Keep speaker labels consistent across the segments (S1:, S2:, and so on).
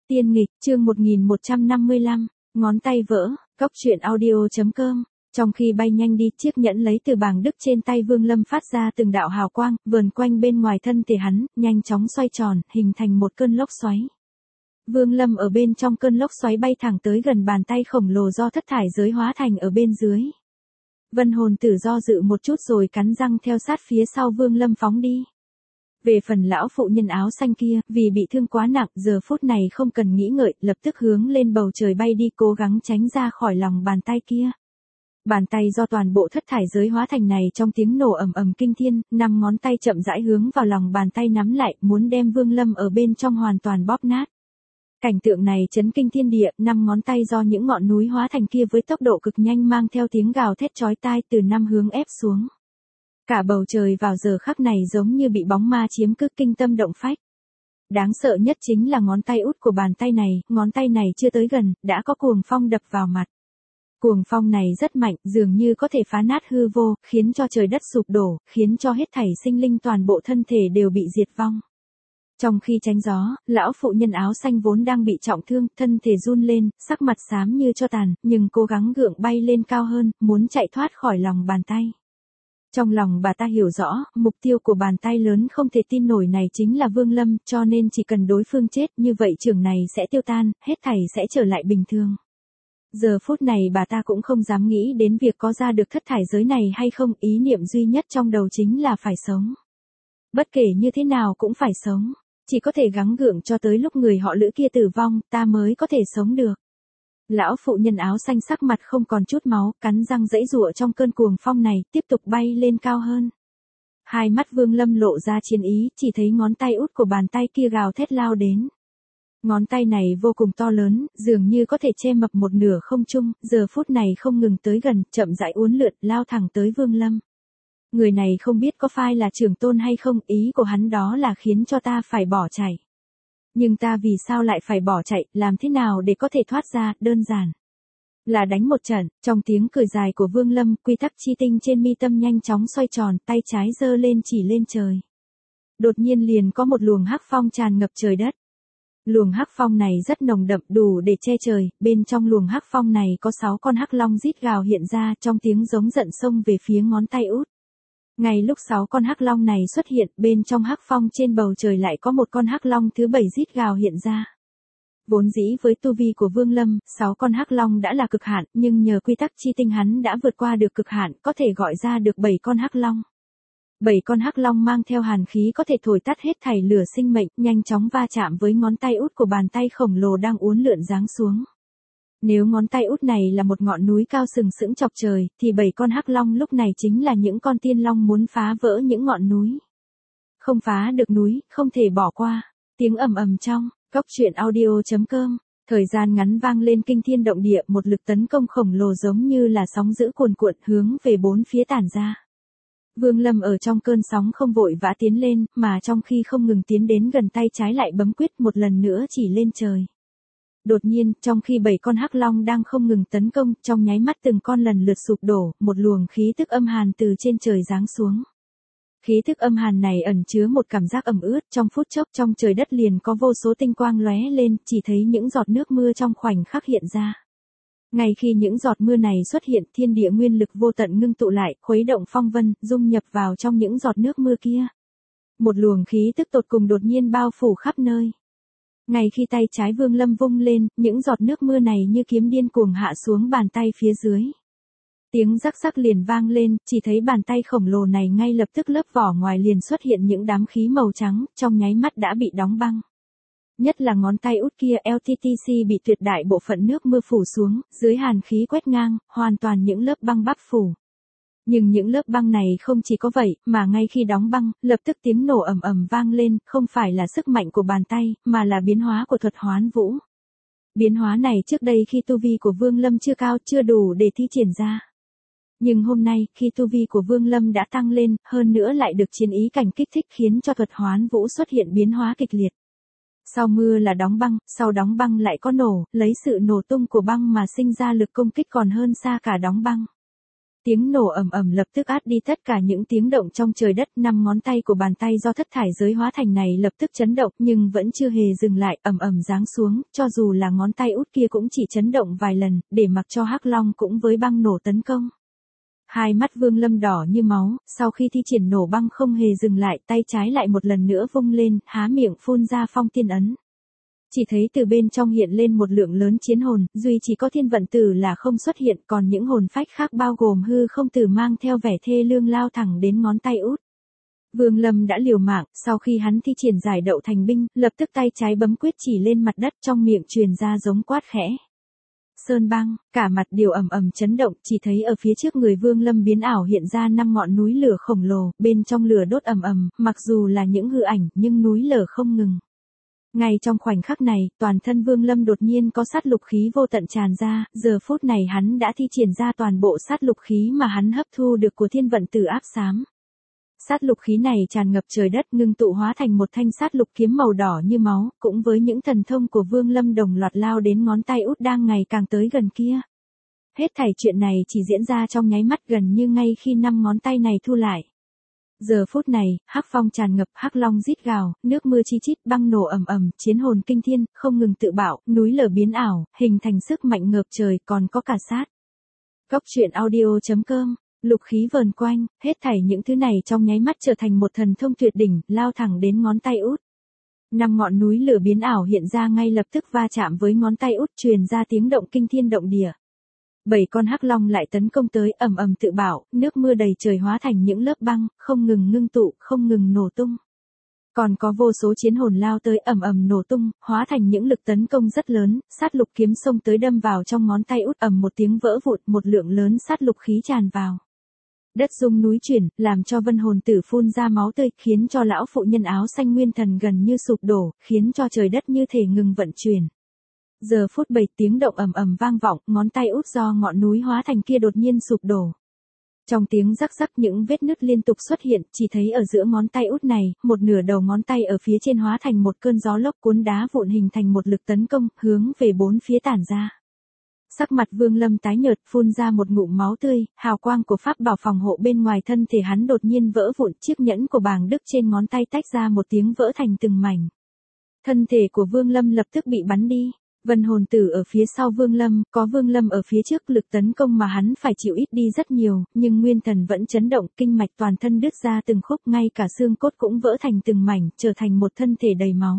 S1: Tiên nghịch, chương 1155, ngón tay vỡ, cóc truyện audio.com. Trong khi bay nhanh đi, chiếc nhẫn lấy từ bảng đức trên tay Vương Lâm phát ra từng đạo hào quang, vờn quanh bên ngoài thân thể hắn, nhanh chóng xoay tròn, hình thành một cơn lốc xoáy. Vương Lâm ở bên trong cơn lốc xoáy bay thẳng tới gần bàn tay khổng lồ do thất thải giới hóa thành ở bên dưới. Vân hồn tử do dự một chút rồi cắn răng theo sát phía sau Vương Lâm phóng đi. Về phần lão phụ nhân áo xanh kia, vì bị thương quá nặng, giờ phút này không cần nghĩ ngợi, lập tức hướng lên bầu trời bay đi, cố gắng tránh ra khỏi lòng bàn tay kia. Bàn tay do toàn bộ thất thải giới hóa thành này trong tiếng nổ ầm ầm kinh thiên, 5 ngón tay chậm rãi hướng vào lòng bàn tay nắm lại, muốn đem Vương Lâm ở bên trong hoàn toàn bóp nát. Cảnh tượng này chấn kinh thiên địa, 5 ngón tay do những ngọn núi hóa thành kia với tốc độ cực nhanh mang theo tiếng gào thét chói tai từ 5 hướng ép xuống. Cả bầu trời vào giờ khắc này giống như bị bóng ma chiếm cứ, kinh tâm động phách. Đáng sợ nhất chính là ngón tay út của bàn tay này, ngón tay này chưa tới gần, đã có cuồng phong đập vào mặt. Cuồng phong này rất mạnh, dường như có thể phá nát hư vô, khiến cho trời đất sụp đổ, khiến cho hết thảy sinh linh toàn bộ thân thể đều bị diệt vong. Trong khi tránh gió, lão phụ nhân áo xanh vốn đang bị trọng thương, thân thể run lên, sắc mặt xám như tro tàn, nhưng cố gắng gượng bay lên cao hơn, muốn chạy thoát khỏi lòng bàn tay. Trong lòng bà ta hiểu rõ, mục tiêu của bàn tay lớn không thể tin nổi này chính là Vương Lâm, cho nên chỉ cần đối phương chết, như vậy trường này sẽ tiêu tan, hết thảy sẽ trở lại bình thường. Giờ phút này bà ta cũng không dám nghĩ đến việc có ra được thất thải giới này hay không, ý niệm duy nhất trong đầu chính là phải sống. Bất kể như thế nào cũng phải sống, chỉ có thể gắng gượng cho tới lúc người họ Lữ kia tử vong, ta mới có thể sống được. Lão phụ nhân áo xanh sắc mặt không còn chút máu, cắn răng giãy giụa trong cơn cuồng phong này, tiếp tục bay lên cao hơn. Hai mắt Vương Lâm lộ ra chiến ý, chỉ thấy ngón tay út của bàn tay kia gào thét lao đến. Ngón tay này vô cùng to lớn, dường như có thể che mập một nửa không trung, giờ phút này không ngừng tới gần, chậm rãi uốn lượn, lao thẳng tới Vương Lâm. Người này không biết có phải là trưởng tôn hay không, ý của hắn đó là khiến cho ta phải bỏ chạy. Nhưng ta vì sao lại phải bỏ chạy, làm thế nào để có thể thoát ra, đơn giản là đánh một trận. Trong tiếng cười dài của Vương Lâm, quy tắc chi tinh trên mi tâm nhanh chóng xoay tròn, tay trái giơ lên chỉ lên trời. Đột nhiên liền có một luồng hắc phong tràn ngập trời đất. Luồng hắc phong này rất nồng đậm, đủ để che trời, bên trong luồng hắc phong này có 6 con hắc long rít gào hiện ra, trong tiếng giống giận xông về phía ngón tay út. Ngay lúc 6 con hắc long này xuất hiện, bên trong hắc phong trên bầu trời lại có một con hắc long thứ 7 rít gào hiện ra. Vốn dĩ với tu vi của Vương Lâm, 6 con hắc long đã là cực hạn, nhưng nhờ quy tắc chi tinh hắn đã vượt qua được cực hạn, có thể gọi ra được 7 con hắc long. 7 con hắc long mang theo hàn khí có thể thổi tắt hết thảy lửa sinh mệnh, nhanh chóng va chạm với ngón tay út của bàn tay khổng lồ đang uốn lượn giáng xuống. Nếu ngón tay út này là một ngọn núi cao sừng sững chọc trời, thì 7 con hắc long lúc này chính là những con tiên long muốn phá vỡ những ngọn núi. Không phá được núi, không thể bỏ qua. Tiếng ầm ầm trong, cóc truyện audio.com. Thời gian ngắn vang lên kinh thiên động địa, một lực tấn công khổng lồ giống như là sóng dữ cuồn cuộn hướng về bốn phía tản ra. Vương Lâm ở trong cơn sóng không vội vã tiến lên, mà trong khi không ngừng tiến đến gần, tay trái lại bấm quyết một lần nữa chỉ lên trời. Đột nhiên, trong khi 7 con hắc long đang không ngừng tấn công, trong nháy mắt từng con lần lượt sụp đổ, một luồng khí tức âm hàn từ trên trời giáng xuống. Khí tức âm hàn này ẩn chứa một cảm giác ẩm ướt, trong phút chốc trong trời đất liền có vô số tinh quang lóe lên, chỉ thấy những giọt nước mưa trong khoảnh khắc hiện ra. Ngay khi những giọt mưa này xuất hiện, thiên địa nguyên lực vô tận ngưng tụ lại, khuấy động phong vân, dung nhập vào trong những giọt nước mưa kia. Một luồng khí tức tột cùng đột nhiên bao phủ khắp nơi. Ngay khi tay trái Vương Lâm vung lên, những giọt nước mưa này như kiếm điên cuồng hạ xuống bàn tay phía dưới. Tiếng rắc rắc liền vang lên, chỉ thấy bàn tay khổng lồ này ngay lập tức lớp vỏ ngoài liền xuất hiện những đám khí màu trắng, trong nháy mắt đã bị đóng băng. Nhất là ngón tay út kia LTTC bị tuyệt đại bộ phận nước mưa phủ xuống, dưới hàn khí quét ngang, hoàn toàn những lớp băng bắp phủ. Nhưng những lớp băng này không chỉ có vậy, mà ngay khi đóng băng, lập tức tiếng nổ ầm ầm vang lên, không phải là sức mạnh của bàn tay, mà là biến hóa của thuật hoán vũ. Biến hóa này trước đây khi tu vi của Vương Lâm chưa cao, chưa đủ để thi triển ra. Nhưng hôm nay, khi tu vi của Vương Lâm đã tăng lên, hơn nữa lại được chiến ý cảnh kích thích khiến cho thuật hoán vũ xuất hiện biến hóa kịch liệt. Sau mưa là đóng băng, sau đóng băng lại có nổ, lấy sự nổ tung của băng mà sinh ra lực công kích còn hơn xa cả đóng băng. Tiếng nổ ầm ầm lập tức át đi tất cả những tiếng động trong trời đất, 5 ngón tay của bàn tay do thất thải giới hóa thành này lập tức chấn động, nhưng vẫn chưa hề dừng lại, ầm ầm giáng xuống, cho dù là ngón tay út kia cũng chỉ chấn động vài lần, để mặc cho Hắc Long cũng với băng nổ tấn công. Hai mắt Vương Lâm đỏ như máu, sau khi thi triển nổ băng không hề dừng lại, tay trái lại một lần nữa vung lên, há miệng phun ra phong tiên ấn. Chỉ thấy từ bên trong hiện lên một lượng lớn chiến hồn, duy chỉ có thiên vận tử là không xuất hiện, còn những hồn phách khác bao gồm hư không tử mang theo vẻ thê lương lao thẳng đến ngón tay út. Vương Lâm đã liều mạng, sau khi hắn thi triển giải đậu thành binh, lập tức tay trái bấm quyết chỉ lên mặt đất, trong miệng truyền ra giống quát khẽ. Sơn băng, cả mặt đều ầm ầm chấn động, chỉ thấy ở phía trước người Vương Lâm biến ảo hiện ra 5 ngọn núi lửa khổng lồ, bên trong lửa đốt ầm ầm, mặc dù là những hư ảnh, nhưng núi lửa không ngừng. Ngay trong khoảnh khắc này, toàn thân Vương Lâm đột nhiên có sát lục khí vô tận tràn ra, giờ phút này hắn đã thi triển ra toàn bộ sát lục khí mà hắn hấp thu được của thiên vận tử áp xám. Sát lục khí này tràn ngập trời đất, ngưng tụ hóa thành một thanh sát lục kiếm màu đỏ như máu, cũng với những thần thông của Vương Lâm đồng loạt lao đến ngón tay út đang ngày càng tới gần kia. Hết thảy chuyện này chỉ diễn ra trong nháy mắt, gần như ngay khi 5 ngón tay này thu lại. Giờ phút này, hắc phong tràn ngập, hắc long rít gào, nước mưa chi chít, băng nổ ầm ầm, chiến hồn kinh thiên, không ngừng tự bạo, núi lở biến ảo, hình thành sức mạnh ngập trời, còn có cả sát. Góc truyện audio.com, lục khí vờn quanh, hết thảy những thứ này trong nháy mắt trở thành một thần thông tuyệt đỉnh, lao thẳng đến ngón tay út. 5 ngọn núi lửa biến ảo hiện ra ngay lập tức va chạm với ngón tay út, truyền ra tiếng động kinh thiên động địa. 7 con hắc long lại tấn công tới, ầm ầm tự bạo, nước mưa đầy trời hóa thành những lớp băng, không ngừng ngưng tụ, không ngừng nổ tung. Còn có vô số chiến hồn lao tới, ầm ầm nổ tung, hóa thành những lực tấn công rất lớn, sát lục kiếm xông tới đâm vào trong ngón tay út, ầm một tiếng vỡ vụn, một lượng lớn sát lục khí tràn vào. Đất rung núi chuyển, làm cho vân hồn tử phun ra máu tươi, khiến cho lão phụ nhân áo xanh nguyên thần gần như sụp đổ, khiến cho trời đất như thể ngừng vận chuyển. Giờ phút 7 tiếng động ầm ầm vang vọng, ngón tay út do ngọn núi hóa thành kia đột nhiên sụp đổ. Trong tiếng rắc rắc những vết nứt liên tục xuất hiện, chỉ thấy ở giữa ngón tay út này, một nửa đầu ngón tay ở phía trên hóa thành một cơn gió lốc cuốn đá vụn hình thành một lực tấn công, hướng về bốn phía tản ra. Sắc mặt Vương Lâm tái nhợt, phun ra một ngụm máu tươi, hào quang của pháp bảo phòng hộ bên ngoài thân thể hắn đột nhiên vỡ vụn, chiếc nhẫn của bàng đức trên ngón tay tách ra một tiếng vỡ thành từng mảnh. Thân thể của Vương Lâm lập tức bị bắn đi. Vân hồn tử ở phía sau Vương Lâm, có Vương Lâm ở phía trước, lực tấn công mà hắn phải chịu ít đi rất nhiều, nhưng nguyên thần vẫn chấn động, kinh mạch toàn thân đứt ra từng khúc, ngay cả xương cốt cũng vỡ thành từng mảnh, trở thành một thân thể đầy máu.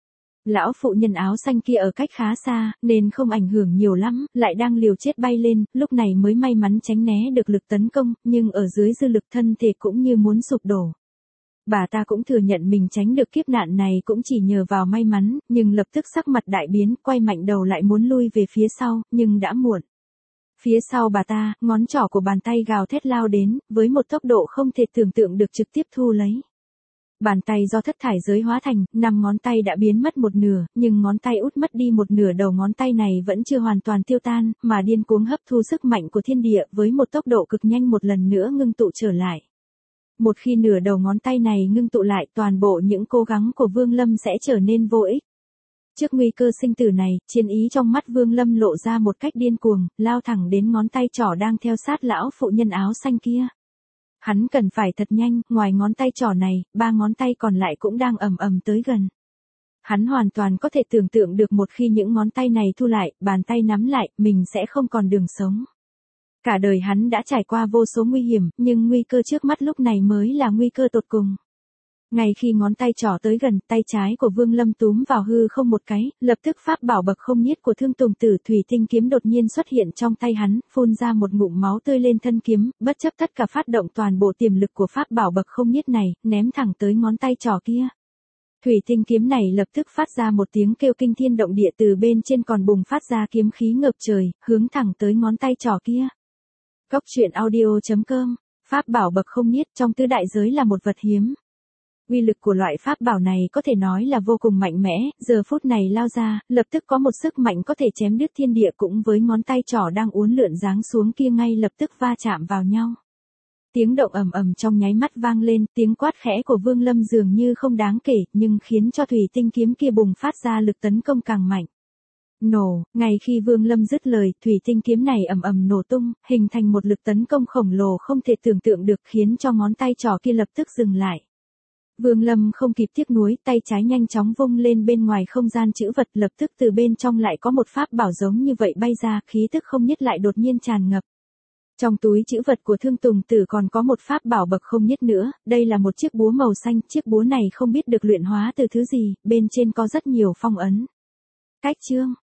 S1: Lão phụ nhân áo xanh kia ở cách khá xa, nên không ảnh hưởng nhiều lắm, lại đang liều chết bay lên, lúc này mới may mắn tránh né được lực tấn công, nhưng ở dưới dư lực thân thể cũng như muốn sụp đổ. Bà ta cũng thừa nhận mình tránh được kiếp nạn này cũng chỉ nhờ vào may mắn, nhưng lập tức sắc mặt đại biến, quay mạnh đầu lại muốn lui về phía sau, nhưng đã muộn. Phía sau bà ta, ngón trỏ của bàn tay gào thét lao đến, với một tốc độ không thể tưởng tượng được trực tiếp thu lấy. Bàn tay do thất thải giới hóa thành, 5 ngón tay đã biến mất một nửa, nhưng ngón tay út mất đi một nửa đầu ngón tay này vẫn chưa hoàn toàn tiêu tan, mà điên cuồng hấp thu sức mạnh của thiên địa với một tốc độ cực nhanh một lần nữa ngưng tụ trở lại. Một khi nửa đầu ngón tay này ngưng tụ lại, toàn bộ những cố gắng của Vương Lâm sẽ trở nên vô ích. Trước nguy cơ sinh tử này, chiến ý trong mắt Vương Lâm lộ ra một cách điên cuồng, lao thẳng đến ngón tay trỏ đang theo sát lão phụ nhân áo xanh kia. Hắn cần phải thật nhanh, ngoài ngón tay trỏ này, 3 ngón tay còn lại cũng đang ầm ầm tới gần. Hắn hoàn toàn có thể tưởng tượng được một khi những ngón tay này thu lại, bàn tay nắm lại, mình sẽ không còn đường sống. Cả đời hắn đã trải qua vô số nguy hiểm, nhưng nguy cơ trước mắt lúc này mới là nguy cơ tột cùng. Ngay khi ngón tay trỏ tới gần, tay trái của Vương Lâm túm vào hư không một cái, lập tức pháp bảo bậc không niết của Thương Tùng Tử Thủy Tinh kiếm đột nhiên xuất hiện trong tay hắn, phun ra một ngụm máu tươi lên thân kiếm, bất chấp tất cả phát động toàn bộ tiềm lực của pháp bảo bậc không niết này, ném thẳng tới ngón tay trỏ kia. Thủy Tinh kiếm này lập tức phát ra một tiếng kêu kinh thiên động địa, từ bên trên còn bùng phát ra kiếm khí ngập trời, hướng thẳng tới ngón tay trỏ kia. Góc truyện audio.com, pháp bảo bậc không niết trong tứ đại giới là một vật hiếm. Uy lực của loại pháp bảo này có thể nói là vô cùng mạnh mẽ, giờ phút này lao ra, lập tức có một sức mạnh có thể chém đứt thiên địa, cũng với ngón tay trỏ đang uốn lượn giáng xuống kia ngay lập tức va chạm vào nhau. Tiếng động ầm ầm trong nháy mắt vang lên, tiếng quát khẽ của Vương Lâm dường như không đáng kể, nhưng khiến cho thủy tinh kiếm kia bùng phát ra lực tấn công càng mạnh. Nổ, ngay khi Vương Lâm dứt lời, thủy tinh kiếm này ầm ầm nổ tung, hình thành một lực tấn công khổng lồ không thể tưởng tượng được, khiến cho ngón tay trỏ kia lập tức dừng lại. Vương Lâm không kịp tiếc nuối, tay trái nhanh chóng vung lên bên ngoài không gian chữ vật, lập tức từ bên trong lại có một pháp bảo giống như vậy bay ra, khí tức không nhất lại đột nhiên tràn ngập. Trong túi chữ vật của Thương Tùng Tử còn có một pháp bảo bậc không nhất nữa, đây là một chiếc búa màu xanh, chiếc búa này không biết được luyện hóa từ thứ gì, bên trên có rất nhiều phong ấn. Cách chương